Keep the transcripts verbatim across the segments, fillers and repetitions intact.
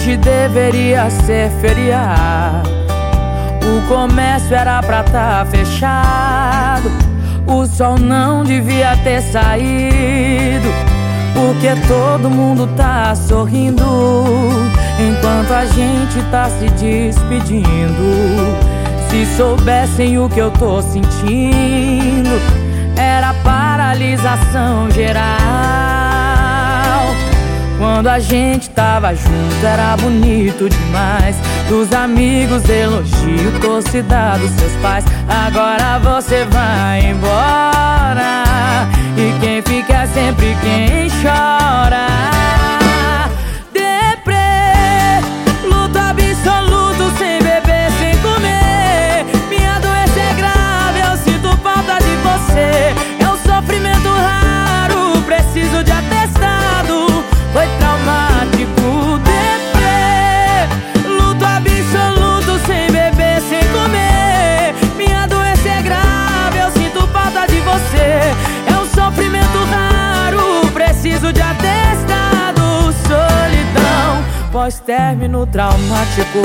Hoje deveria ser feriado, o comércio era pra tá fechado, o sol não devia ter saído, porque todo mundo tá sorrindo enquanto a gente tá se despedindo. Se soubessem o que eu tô sentindo, era paralisação geral. Quando a gente tava junto era bonito demais, dos amigos elogio, torcida dos seus pais. Agora você vai embora e quem fica é sempre quem chora. Deprê, luto absoluto, sem beber, sem comer. Minha doença é grave, eu sinto falta de você. É um sofrimento raro, preciso de atestado, foi traumático. Deprê, luto absoluto, sem beber, sem comer. Minha doença é grave, eu sinto falta de você. É um sofrimento raro, preciso de atestado. Solidão, pós-término traumático.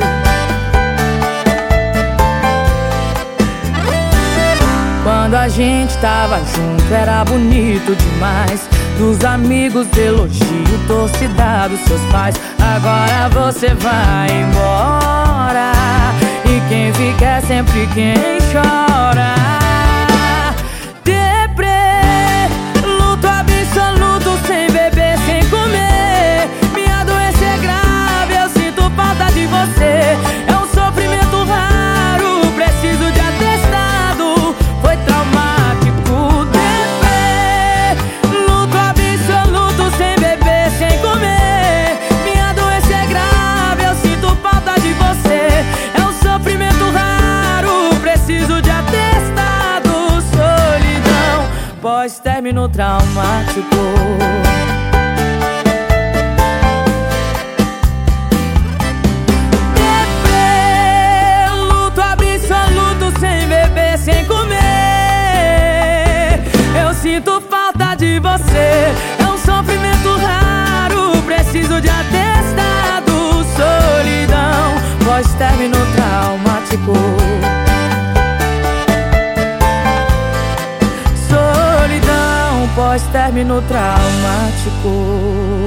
Quando a gente tava junto era bonito demais, dos amigos elogio, torcida dos seus pais. Agora você vai embora e quem fica é sempre quem chora. Deprê, luto absoluto, sem beber, sem comer. Minha doença é grave, eu sinto falta de você. É um sofrimento raro, preciso de atestado, foi traumático. Deprê, luto absoluto, sem beber, sem comer. Minha doença é grave, eu sinto falta de você. É um sofrimento raro, preciso de atestado. Solidão, pós-término traumático. Sem comer, eu sinto falta de você. É um sofrimento raro, preciso de atestado. Solidão, pós-término traumático. Solidão, pós-término traumático.